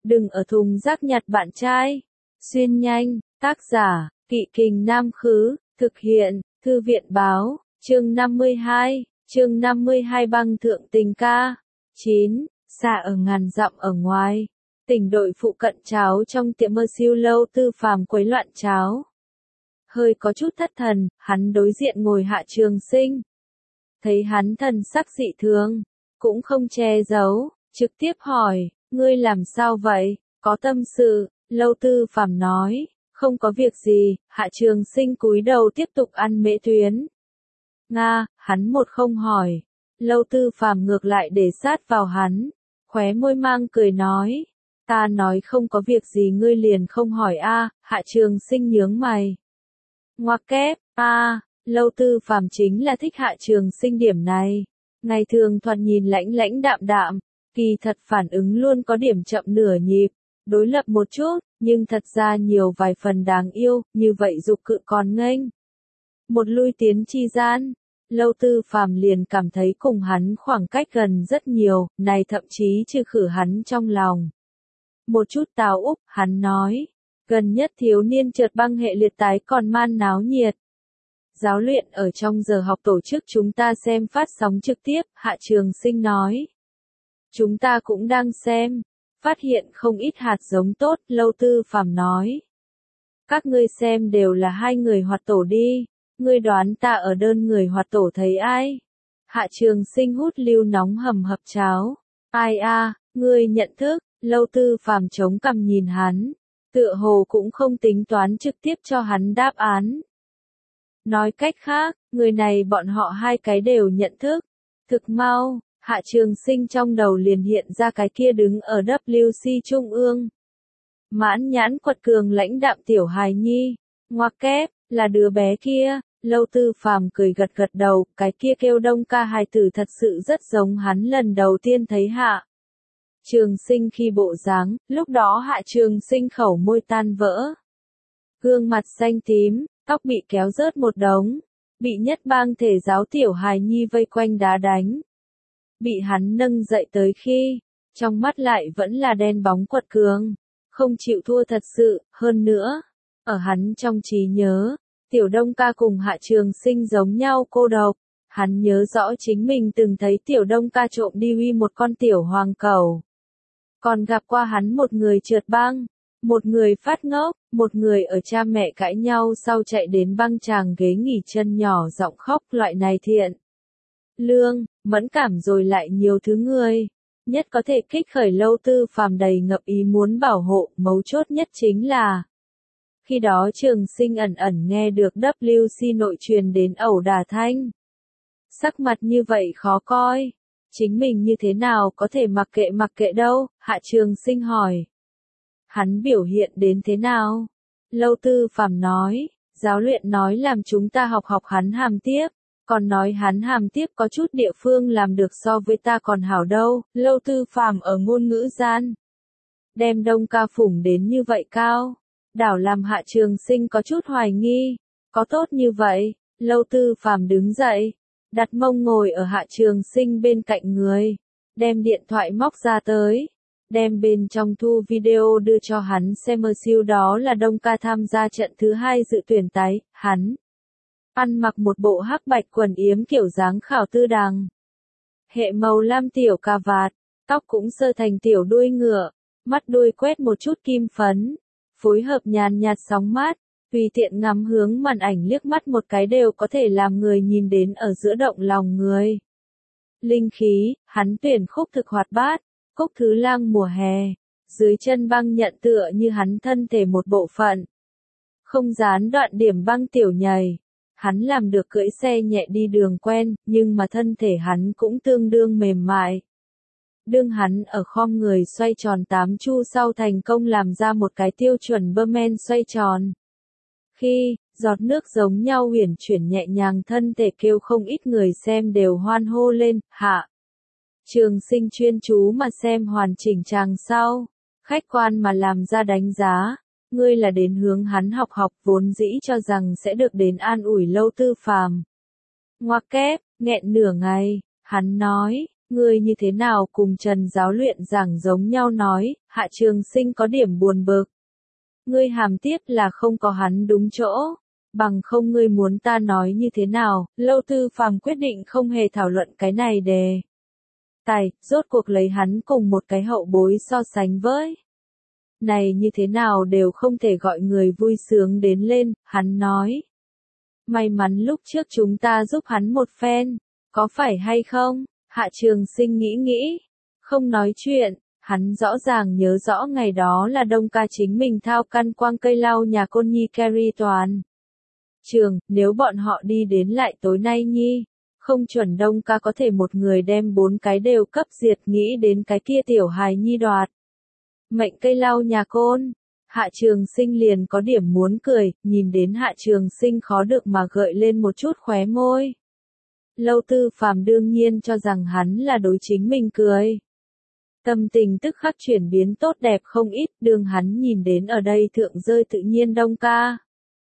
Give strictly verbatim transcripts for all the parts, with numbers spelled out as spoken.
Đừng ở thùng rác nhặt bạn trai. Xuyên nhanh, tác giả, Kỵ Kình Nam Khứ, thực hiện, Thư viện Báo, chương năm mươi hai, chương năm mươi hai băng thượng tình ca. chín. Xa ở ngàn dặm ở ngoài, tỉnh đội phụ cận cháo trong tiệm mơ siêu lâu Tư Phàm quấy loạn cháo. Hơi có chút thất thần, hắn đối diện ngồi Hạ Trường Sinh. Thấy hắn thần sắc dị thường, cũng không che giấu, trực tiếp hỏi, ngươi làm sao vậy, có tâm sự, Lâu Tư Phàm nói, không có việc gì. Hạ Trường Sinh cúi đầu tiếp tục ăn mễ tuyến. Nga, hắn một không hỏi, Lâu Tư Phàm ngược lại để sát vào hắn, khóe môi mang cười nói, ta nói không có việc gì ngươi liền không hỏi a. Hạ Trường Sinh nhướng mày. Ngoặc kép, a, Lâu Tư Phàm chính là thích Hạ Trường Sinh điểm này. Ngày thường thoạt nhìn lãnh lãnh đạm đạm, kỳ thật phản ứng luôn có điểm chậm nửa nhịp, đối lập một chút, nhưng thật ra nhiều vài phần đáng yêu, như vậy dục cự còn nghênh. Một lui tiến chi gian, Lâu Tư Phàm liền cảm thấy cùng hắn khoảng cách gần rất nhiều, này thậm chí trừ khử hắn trong lòng. Một chút táo úp, hắn nói, gần nhất thiếu niên trượt băng hệ liệt tái còn man náo nhiệt. Giáo luyện ở trong giờ học tổ chức chúng ta xem phát sóng trực tiếp, Hạ Trường Sinh nói. Chúng ta cũng đang xem, phát hiện không ít hạt giống tốt, Lâu Tư Phàm nói. Các ngươi xem đều là hai người hoạt tổ đi, ngươi đoán ta ở đơn người hoạt tổ thấy ai? Hạ Trường Sinh hút lưu nóng hầm hập cháo. Ai a, ngươi nhận thức, Lâu Tư Phàm chống cằm nhìn hắn, tựa hồ cũng không tính toán trực tiếp cho hắn đáp án. Nói cách khác, người này bọn họ hai cái đều nhận thức. Thực mau, Hạ Trường Sinh trong đầu liền hiện ra cái kia đứng ở W C Trung ương. Mãn nhãn quật cường lãnh đạm tiểu hài nhi, ngoặc kép, là đứa bé kia. Lâu Tư Phàm cười gật gật đầu, cái kia kêu Đông ca hài tử thật sự rất giống hắn lần đầu tiên thấy Hạ Trường Sinh khi bộ dáng, lúc đó Hạ Trường Sinh khẩu môi tan vỡ. Gương mặt xanh tím, tóc bị kéo rớt một đống, bị nhất bang thể giáo tiểu hài nhi vây quanh đá đánh. Bị hắn nâng dậy tới khi, trong mắt lại vẫn là đen bóng quật cường, không chịu thua thật sự. Hơn nữa, ở hắn trong trí nhớ, tiểu Đông ca cùng Hạ Trường Sinh giống nhau cô độc. Hắn nhớ rõ chính mình từng thấy tiểu Đông ca trộm đi uy một con tiểu hoàng cẩu. Còn gặp qua hắn một người trượt băng, một người phát ngốc, một người ở cha mẹ cãi nhau sau chạy đến băng tràng ghế nghỉ chân nhỏ giọng khóc, loại này thiện lương, mẫn cảm rồi lại nhiều thứ người. Nhất có thể kích khởi Lâu Tư Phàm đầy ngập ý muốn bảo hộ, mấu chốt nhất chính là khi đó Trường Sinh ẩn ẩn nghe được W C nội truyền đến ẩu đả thanh. Sắc mặt như vậy khó coi, chính mình như thế nào có thể mặc kệ mặc kệ đâu, Hạ Trường Sinh hỏi. Hắn biểu hiện đến thế nào? Lâu Tư Phàm nói, giáo luyện nói làm chúng ta học học hắn hàm tiếp, còn nói hắn hàm tiếp có chút địa phương làm được so với ta còn hảo đâu. Lâu Tư Phàm ở ngôn ngữ gian đem Đông ca phủng đến như vậy cao, đảo làm Hạ Trường Sinh có chút hoài nghi, có tốt như vậy? Lâu Tư Phàm đứng dậy, đặt mông ngồi ở Hạ Trường Sinh bên cạnh người, đem điện thoại móc ra tới, đem bên trong thu video đưa cho hắn xem. Mơ siêu đó là Đông ca tham gia trận thứ hai dự tuyển tái, hắn ăn mặc một bộ hắc bạch quần yếm kiểu dáng khảo tư đằng, hệ màu lam tiểu cà vạt, tóc cũng sơ thành tiểu đuôi ngựa, mắt đuôi quét một chút kim phấn, phối hợp nhàn nhạt sóng mát, tùy tiện ngắm hướng màn ảnh liếc mắt một cái đều có thể làm người nhìn đến ở giữa động lòng người. Linh khí, hắn tuyển khúc thực hoạt bát, Cúc Thứ Lang mùa hè, dưới chân băng nhận tựa như hắn thân thể một bộ phận. Không gián đoạn điểm băng tiểu nhảy, hắn làm được cưỡi xe nhẹ đi đường quen, nhưng mà thân thể hắn cũng tương đương mềm mại. Đương hắn ở khom người xoay tròn tám chu sau thành công làm ra một cái tiêu chuẩn Berman xoay tròn. Khi, giọt nước giống nhau huyền chuyển nhẹ nhàng, thân thể kêu không ít người xem đều hoan hô lên. Hạ Trường Sinh chuyên chú mà xem hoàn chỉnh tràng sau, khách quan mà làm ra đánh giá, ngươi là đến hướng hắn học học, vốn dĩ cho rằng sẽ được đến an ủi Lâu Tư Phàm. Ngoặc kép, nghẹn nửa ngày, hắn nói, Ngươi như thế nào cùng Trần giáo luyện giảng giống nhau nói, Hạ Trường Sinh có điểm buồn bực. Ngươi hàm tiếp là không có hắn đúng chỗ, bằng không ngươi muốn ta nói như thế nào, Lâu Tư Phàm quyết định không hề thảo luận cái này đề. Tài, rốt cuộc lấy hắn cùng một cái hậu bối so sánh với. Này như thế nào đều không thể gọi người vui sướng đến lên, hắn nói. May mắn lúc trước chúng ta giúp hắn một phen, có phải hay không? Hạ Trường Sinh nghĩ nghĩ, không nói chuyện, hắn rõ ràng nhớ rõ ngày đó là Đông ca chính mình thao căn quang cây lau nhà Côn Nhi carry toàn. Trường, nếu bọn họ đi đến lại tối nay nhi, không chuẩn Đông ca có thể một người đem bốn cái đều cấp diệt, nghĩ đến cái kia tiểu hài nhi đoạt. Mệnh cây lau nhà Côn, Hạ Trường Sinh liền có điểm muốn cười, nhìn đến Hạ Trường Sinh khó được mà gợi lên một chút khóe môi. Lâu Tư Phàm đương nhiên cho rằng hắn là đối chính mình cười. Tâm tình tức khắc chuyển biến tốt đẹp không ít, đường hắn nhìn đến ở đây thượng rơi tự nhiên Đông ca.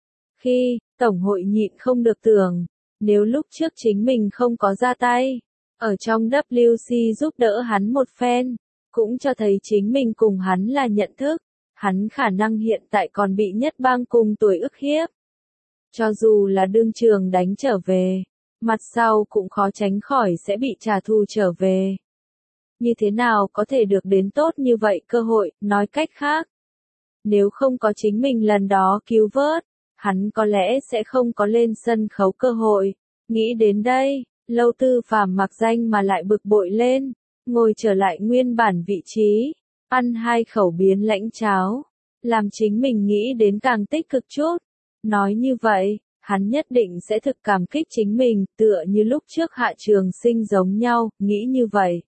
Khi, Tổng hội nhịn không được tưởng, nếu lúc trước chính mình không có ra tay, ở trong W C giúp đỡ hắn một phen, cũng cho thấy chính mình cùng hắn là nhận thức, hắn khả năng hiện tại còn bị nhất bang cùng tuổi ức hiếp. Cho dù là đương trường đánh trở về, mặt sau cũng khó tránh khỏi sẽ bị trả thù trở về. Như thế nào có thể được đến tốt như vậy cơ hội, nói cách khác. Nếu không có chính mình lần đó cứu vớt, hắn có lẽ sẽ không có lên sân khấu cơ hội. Nghĩ đến đây, Lâu Tư Phàm mặc danh mà lại bực bội lên, ngồi trở lại nguyên bản vị trí, ăn hai khẩu biến lãnh cháo, làm chính mình nghĩ đến càng tích cực chút. Nói như vậy, hắn nhất định sẽ thực cảm kích chính mình, tựa như lúc trước Hạ Trường Sinh giống nhau, nghĩ như vậy.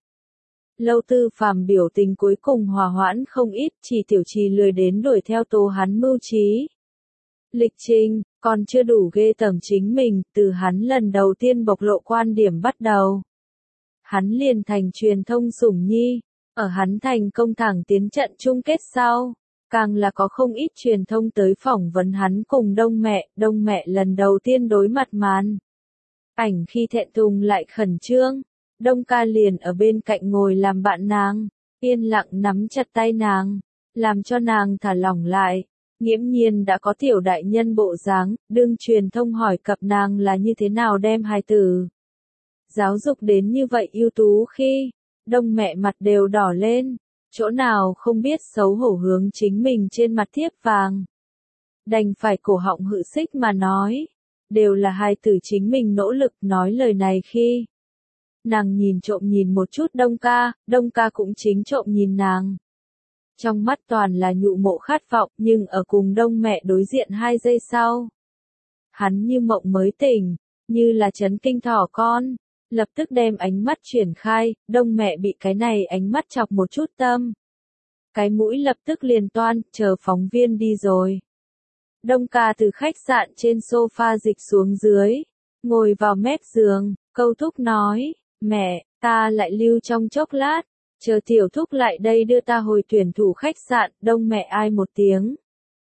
Lâu Tư Phàm biểu tình cuối cùng hòa hoãn không ít, chỉ tiểu trì lười đến đuổi theo tố hắn mưu trí. Lịch trình, còn chưa đủ ghê tởm chính mình, từ hắn lần đầu tiên bộc lộ quan điểm bắt đầu. Hắn liền thành truyền thông sủng nhi, ở hắn thành công thẳng tiến trận chung kết sau, càng là có không ít truyền thông tới phỏng vấn hắn cùng Đông mẹ, Đông mẹ lần đầu tiên đối mặt màn. Ảnh khi thẹn thùng lại khẩn trương, Đông ca liền ở bên cạnh ngồi làm bạn nàng, yên lặng nắm chặt tay nàng, làm cho nàng thả lỏng lại. Nghiễm nhiên đã có tiểu đại nhân bộ dáng, đương truyền thông hỏi cập nàng là như thế nào đem hài tử giáo dục đến như vậy ưu tú khi, Đông mẹ mặt đều đỏ lên, chỗ nào không biết xấu hổ hướng chính mình trên mặt thiếp vàng. Đành phải cổ họng hự xích mà nói, đều là hài tử chính mình nỗ lực nói lời này khi. Nàng nhìn trộm nhìn một chút Đông ca, Đông ca cũng chính trộm nhìn nàng. Trong mắt toàn là nhụ mộ khát vọng, nhưng ở cùng Đông mẹ đối diện hai giây sau. Hắn như mộng mới tỉnh, như là chấn kinh thỏ con, lập tức đem ánh mắt chuyển khai, Đông mẹ bị cái này ánh mắt chọc một chút tâm. Cái mũi lập tức liền toan, chờ phóng viên đi rồi. Đông ca từ khách sạn trên sofa dịch xuống dưới, ngồi vào mép giường, câu thúc nói, mẹ, ta lại lưu trong chốc lát. Chờ tiểu thúc lại đây đưa ta hồi tuyển thủ khách sạn, Đông mẹ ai một tiếng.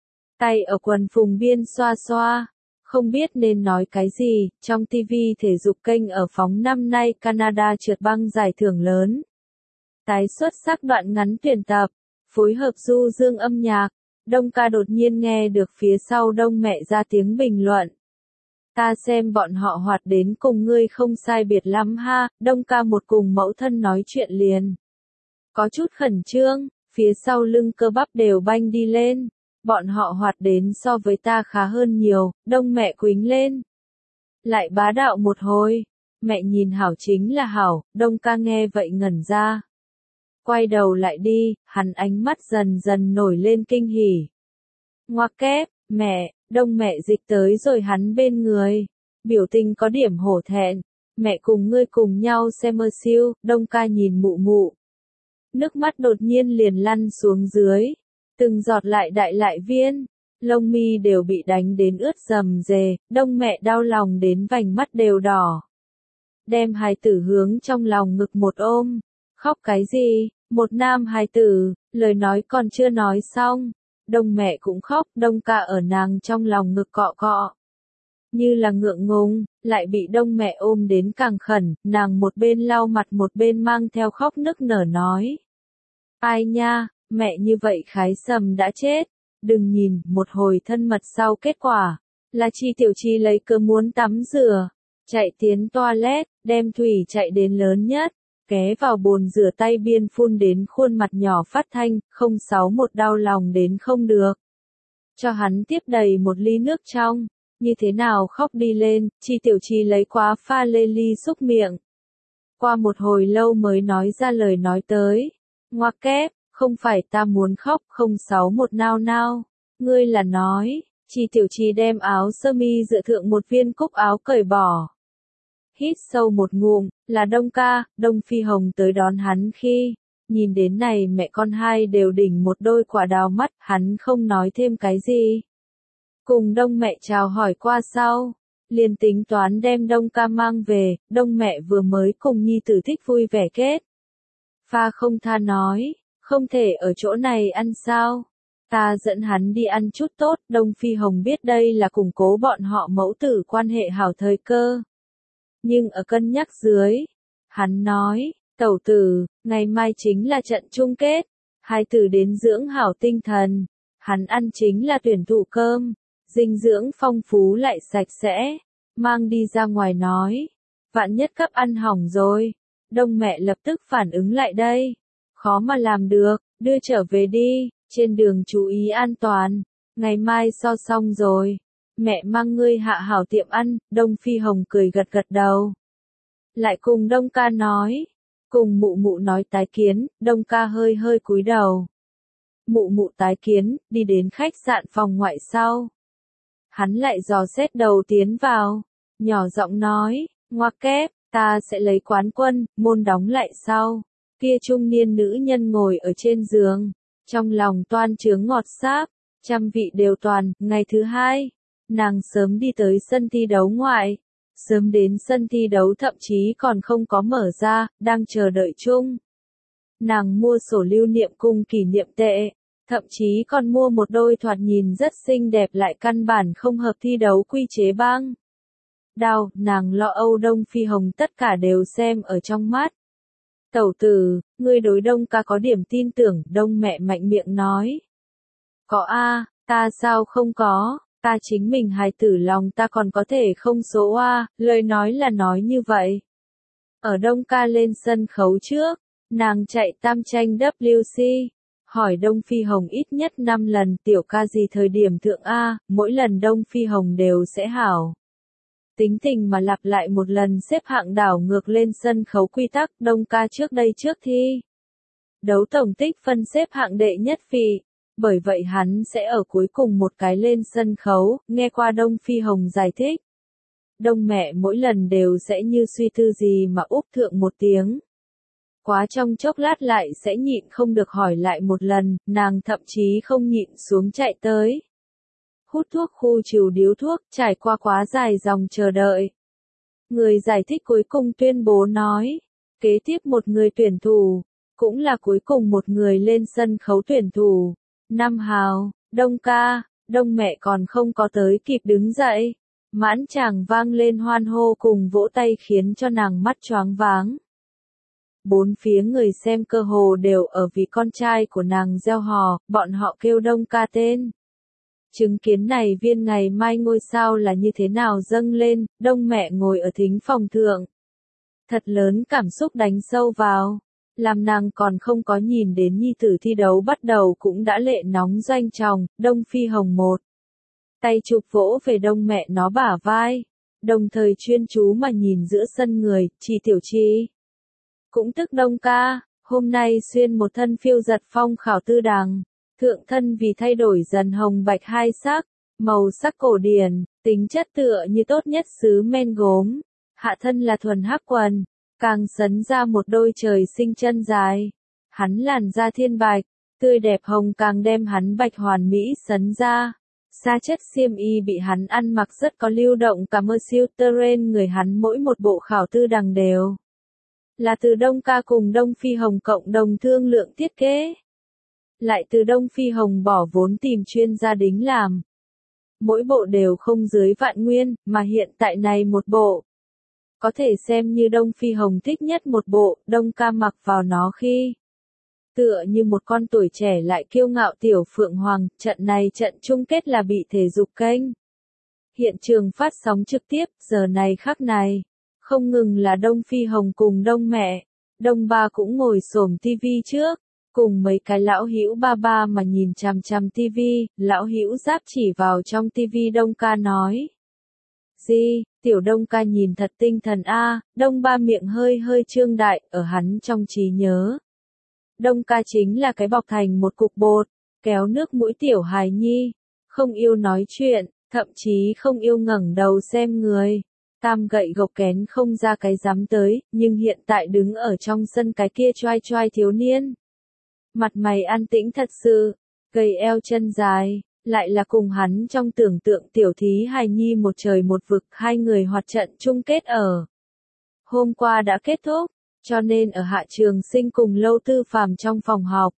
Tay ở quần phùng biên xoa xoa, không biết nên nói cái gì, trong ti vi thể dục kênh ở phóng năm nay Canada trượt băng giải thưởng lớn. Tái xuất sắc đoạn ngắn tuyển tập, phối hợp du dương âm nhạc, Đông ca đột nhiên nghe được phía sau Đông mẹ ra tiếng bình luận. Ta xem bọn họ hoạt đến cùng ngươi không sai biệt lắm ha, Đông ca một cùng mẫu thân nói chuyện liền. Có chút khẩn trương, phía sau lưng cơ bắp đều banh đi lên, bọn họ hoạt đến so với ta khá hơn nhiều, Đông mẹ quính lên. Lại bá đạo một hồi, mẹ nhìn hảo chính là hảo, Đông ca nghe vậy ngẩn ra. Quay đầu lại đi, hắn ánh mắt dần dần nổi lên kinh hỉ. Ngoặc kép, mẹ, Đông mẹ dịch tới rồi hắn bên người, biểu tình có điểm hổ thẹn, mẹ cùng ngươi cùng nhau xem mơ siêu, Đông ca nhìn mụ mụ. Nước mắt đột nhiên liền lăn xuống dưới, từng giọt lại đại lại viên, lông mi đều bị đánh đến ướt rầm rề, Đông mẹ đau lòng đến vành mắt đều đỏ. Đem hài tử hướng trong lòng ngực một ôm, khóc cái gì, một nam hài tử, lời nói còn chưa nói xong, Đông mẹ cũng khóc, Đông ca ở nàng trong lòng ngực cọ cọ. như là ngượng ngùng, lại bị đông mẹ ôm đến càng khẩn, nàng một bên lau mặt một bên mang theo khóc nức nở nói. Ai nha, mẹ như vậy khái sầm đã chết, đừng nhìn, một hồi thân mật sau kết quả, là Chi Tiểu Chi lấy cớ muốn tắm rửa, chạy tiến toilet, đem thủy chạy đến lớn nhất, ghé vào bồn rửa tay biên phun đến khuôn mặt nhỏ phát thanh, không sáu một đau lòng đến không được. Cho hắn tiếp đầy một ly nước trong, như thế nào khóc đi lên, Chi Tiểu Chi lấy quá pha lê ly xúc miệng. Qua một hồi lâu mới nói ra lời nói tới, ngoặc kép, không phải ta muốn khóc, không sáu một nao nao, ngươi là nói, Chi Tiểu Chi đem áo sơ mi dựa thượng một viên cúc áo cởi bỏ. Hít sâu một ngụm, là Đông ca, Đông Phi Hồng tới đón hắn khi, nhìn đến này mẹ con hai đều đỉnh một đôi quả đào mắt, hắn không nói thêm cái gì. Cùng Đông mẹ chào hỏi qua sau, liền tính toán đem Đông ca mang về, Đông mẹ vừa mới cùng nhi tử thích vui vẻ kết. Pha không tha nói, không thể ở chỗ này ăn sao. Ta dẫn hắn đi ăn chút tốt, Đông Phi Hồng biết đây là củng cố bọn họ mẫu tử quan hệ hảo thời cơ. Nhưng ở cân nhắc dưới, hắn nói, tẩu tử, ngày mai chính là trận chung kết, hai tử đến dưỡng hảo tinh thần, hắn ăn chính là tuyển thụ cơm, dinh dưỡng phong phú lại sạch sẽ, mang đi ra ngoài nói, vạn nhất cấp ăn hỏng rồi, Đông mẹ lập tức phản ứng lại đây, khó mà làm được, đưa trở về đi, trên đường chú ý an toàn, ngày mai so xong rồi. Mẹ mang ngươi hạ hảo tiệm ăn, Đông Phi Hồng cười gật gật đầu. Lại cùng Đông ca nói, cùng mụ mụ nói tái kiến, Đông ca hơi hơi cúi đầu. Mụ mụ tái kiến, đi đến khách sạn phòng ngoại sau. Hắn lại dò xét đầu tiến vào, nhỏ giọng nói, ngoặc kép, ta sẽ lấy quán quân, môn đóng lại sau. Kia trung niên nữ nhân ngồi ở trên giường, trong lòng toan chướng ngọt sáp, trăm vị đều toàn, ngày thứ hai. Nàng sớm đi tới sân thi đấu ngoại, sớm đến sân thi đấu thậm chí còn không có mở ra, đang chờ đợi chung. Nàng mua sổ lưu niệm cùng kỷ niệm tệ, thậm chí còn mua một đôi thoạt nhìn rất xinh đẹp lại căn bản không hợp thi đấu quy chế băng. Đào, nàng lo âu Đông Phi Hồng tất cả đều xem ở trong mắt. Tẩu tử, ngươi đối Đông ca có điểm tin tưởng, Đông mẹ mạnh miệng nói. Có a, ta sao không có. Ta chính mình hài tử lòng ta còn có thể không số a, lời nói là nói như vậy. Ở Đông ca lên sân khấu trước, nàng chạy tam tranh W C, hỏi Đông Phi Hồng ít nhất năm lần tiểu ca gì thời điểm thượng A, mỗi lần Đông Phi Hồng đều sẽ hảo. Tính tình mà lặp lại một lần xếp hạng đảo ngược lên sân khấu quy tắc Đông ca trước đây trước thi. Đấu tổng tích phân xếp hạng đệ nhất vị. Bởi vậy hắn sẽ ở cuối cùng một cái lên sân khấu, nghe qua Đông Phi Hồng giải thích. Đông mẹ mỗi lần đều sẽ như suy tư gì mà úp thượng một tiếng. Quá trong chốc lát lại sẽ nhịn không được hỏi lại một lần, nàng thậm chí không nhịn xuống chạy tới. Hút thuốc khu trừ điếu thuốc, trải qua quá dài dòng chờ đợi. Người giải thích cuối cùng tuyên bố nói, kế tiếp một người tuyển thủ, cũng là cuối cùng một người lên sân khấu tuyển thủ. Năm hào, Đông ca, Đông mẹ còn không có tới kịp đứng dậy. Mãn chàng vang lên hoan hô cùng vỗ tay khiến cho nàng mắt choáng váng. Bốn phía người xem cơ hồ đều ở vì con trai của nàng gieo hò, bọn họ kêu Đông ca tên. Chứng kiến này viên ngày mai ngôi sao là như thế nào dâng lên, Đông mẹ ngồi ở thính phòng thượng. Thật lớn cảm xúc đánh sâu vào. Làm nàng còn không có nhìn đến nhi tử thi đấu bắt đầu cũng đã lệ nóng doanh tròng, Đông Phi Hồng một. Tay chụp vỗ về Đông mẹ nó bả vai, đồng thời chuyên chú mà nhìn giữa sân người, Chi Tiểu Chi. Cũng tức Đông ca, hôm nay xuyên một thân phiêu giật phong khảo tư đằng, thượng thân vì thay đổi dần hồng bạch hai sắc, màu sắc cổ điển, tính chất tựa như tốt nhất xứ men gốm, hạ thân là thuần hắc quần. Càng sấn ra một đôi trời sinh chân dài. Hắn làn da thiên bạch, tươi đẹp hồng càng đem hắn bạch hoàn mỹ sấn ra. Sa chất xiêm y bị hắn ăn mặc rất có lưu động cả mơ siêu terrain người hắn mỗi một bộ khảo tư đằng đều. Là từ Đông ca cùng Đông Phi Hồng cộng đồng thương lượng thiết kế. Lại từ Đông Phi Hồng bỏ vốn tìm chuyên gia đính làm. mỗi bộ đều không dưới vạn nguyên, mà hiện tại này một bộ. Có thể xem như Đông Phi Hồng thích nhất một bộ, Đông Ca mặc vào nó khi tựa như một con tuổi trẻ lại kiêu ngạo tiểu phượng hoàng, trận này trận chung kết là bị thể dục kênh. Hiện trường phát sóng trực tiếp, giờ này khắc này, không ngừng là Đông Phi Hồng cùng Đông mẹ, Đông ba cũng ngồi xổm tivi trước, cùng mấy cái lão hữu ba ba mà nhìn chằm chằm tivi, lão hữu giáp chỉ vào trong tivi Đông Ca nói. Gì, tiểu Đông Ca nhìn thật tinh thần a, Đông ba miệng hơi hơi trương đại, ở hắn trong trí nhớ. Đông Ca chính là cái bọc thành một cục bột, kéo nước mũi tiểu hài nhi, không yêu nói chuyện, thậm chí không yêu ngẩng đầu xem người. Tam gậy gộc kén không ra cái dám tới, nhưng hiện tại đứng ở trong sân cái kia choai choai thiếu niên. Mặt mày an tĩnh thật sự, gầy eo chân dài, lại là cùng hắn trong tưởng tượng tiểu thí hài nhi một trời một vực, hai người hoạt trận chung kết ở. Hôm qua đã kết thúc, cho nên ở Hạ Trường Sinh cùng Lâu Tư Phàm trong phòng họp.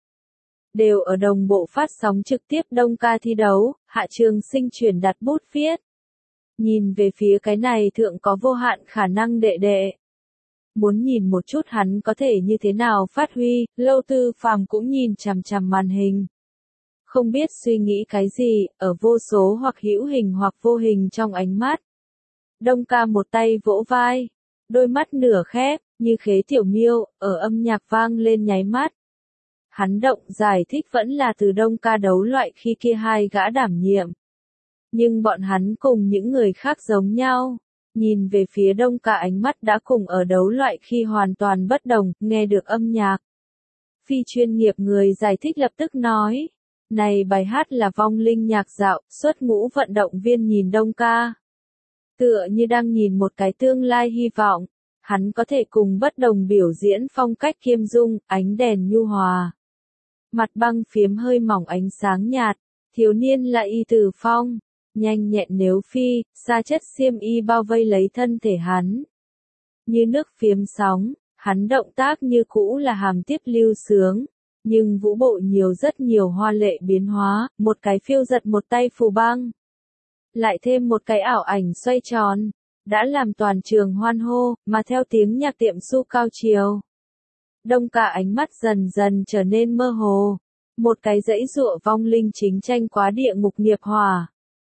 Đều ở đồng bộ phát sóng trực tiếp Đông Ca thi đấu, Hạ Trường Sinh chuyển đặt bút viết. Nhìn về phía cái này thượng có vô hạn khả năng đệ đệ. Muốn nhìn một chút hắn có thể như thế nào phát huy, Lâu Tư Phàm cũng nhìn chằm chằm màn hình. Không biết suy nghĩ cái gì, ở vô số hoặc hữu hình hoặc vô hình trong ánh mắt. Đông Ca một tay vỗ vai, đôi mắt nửa khép, như khế tiểu miêu, ở âm nhạc vang lên nháy mắt. Hắn động giải thích vẫn là từ Đông Ca đấu loại khi kia hai gã đảm nhiệm. Nhưng bọn hắn cùng những người khác giống nhau, nhìn về phía Đông Ca ánh mắt đã cùng ở đấu loại khi hoàn toàn bất đồng, nghe được âm nhạc. Phi chuyên nghiệp người giải thích lập tức nói, này bài hát là vong linh nhạc dạo, xuất ngũ vận động viên nhìn Đông Ca. Tựa như đang nhìn một cái tương lai hy vọng, hắn có thể cùng bất đồng biểu diễn phong cách kiêm dung, ánh đèn nhu hòa. Mặt băng phiếm hơi mỏng ánh sáng nhạt, thiếu niên là Y Tử Phong, nhanh nhẹn nếu phi, xa chất xiêm y bao vây lấy thân thể hắn. Như nước phiếm sóng, hắn động tác như cũ là hàm tiếp lưu sướng, nhưng vũ bộ nhiều rất nhiều hoa lệ biến hóa, một cái phiêu giật một tay phù băng. Lại thêm một cái ảo ảnh xoay tròn, đã làm toàn trường hoan hô, mà theo tiếng nhạc tiệm su cao chiều. Đông Ca ánh mắt dần dần trở nên mơ hồ, một cái dãy dụa vong linh chính tranh quá địa ngục nghiệp hỏa.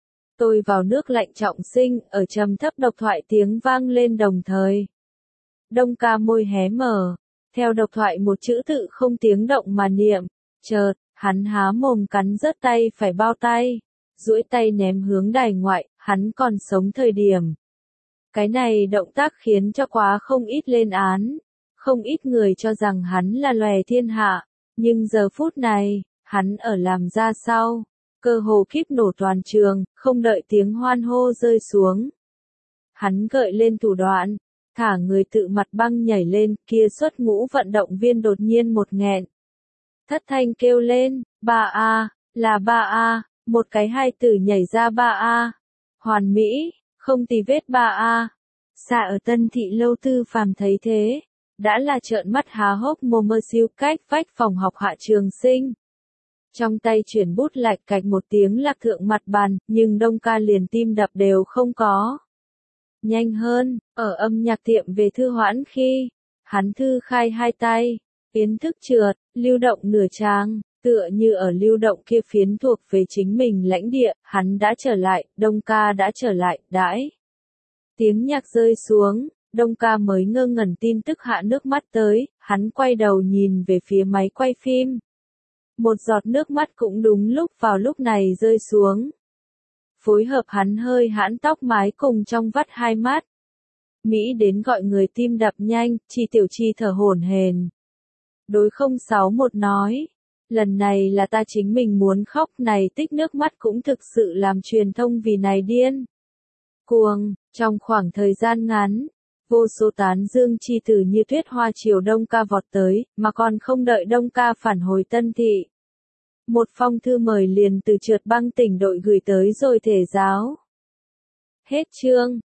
Tôi vào nước lạnh trọng sinh, ở trầm thấp độc thoại tiếng vang lên đồng thời. Đông Ca môi hé mở, theo độc thoại một chữ tự không tiếng động mà niệm, chợt, hắn há mồm cắn rớt tay phải bao tay, duỗi tay ném hướng đài ngoại, hắn còn sống thời điểm. Cái này động tác khiến cho quá không ít lên án, không ít người cho rằng hắn là lòe thiên hạ, nhưng giờ phút này, hắn ở làm ra sao? Cơ hồ kíp nổ toàn trường, không đợi tiếng hoan hô rơi xuống. Hắn gợi lên thủ đoạn, thả người tự mặt băng nhảy lên, kia xuất ngũ vận động viên đột nhiên một nghẹn. Thất thanh kêu lên, ba a, là ba a, một cái hai từ nhảy ra ba a. Hoàn mỹ, không tì vết ba a. Xa ở Tân Thị Lâu Tư Phàm thấy thế, đã là trợn mắt há hốc mồm mơ siêu cách vách phòng học Hạ Trường Sinh. Trong tay chuyển bút lạch cạch một tiếng lạc thượng mặt bàn, nhưng Đông Ca liền tim đập đều không có. Nhanh hơn, ở âm nhạc tiệm về thư hoãn khi, hắn thư khai hai tay, yến thức trượt, lưu động nửa trang, tựa như ở lưu động kia phiến thuộc về chính mình lãnh địa, hắn đã trở lại, Đông Ca đã trở lại, đãi. Tiếng nhạc rơi xuống, Đông Ca mới ngơ ngẩn tin tức hạ nước mắt tới, hắn quay đầu nhìn về phía máy quay phim. Một giọt nước mắt cũng đúng lúc vào lúc này rơi xuống. Phối hợp hắn hơi hãn tóc mái cùng trong vắt hai mắt. Mỹ đến gọi người tim đập nhanh, Chi Tiểu Chi thở hổn hển. Đối không sáu một nói, lần này là ta chính mình muốn khóc này tích nước mắt cũng thực sự làm truyền thông vì này điên. Cuồng, trong khoảng thời gian ngắn, vô số tán dương chi tử như tuyết hoa chiều Đông Ca vọt tới, mà còn không đợi Đông Ca phản hồi Tân Thị. Một phong thư mời liền từ Trượt Băng tỉnh đội gửi tới rồi thể giáo. Hết chương.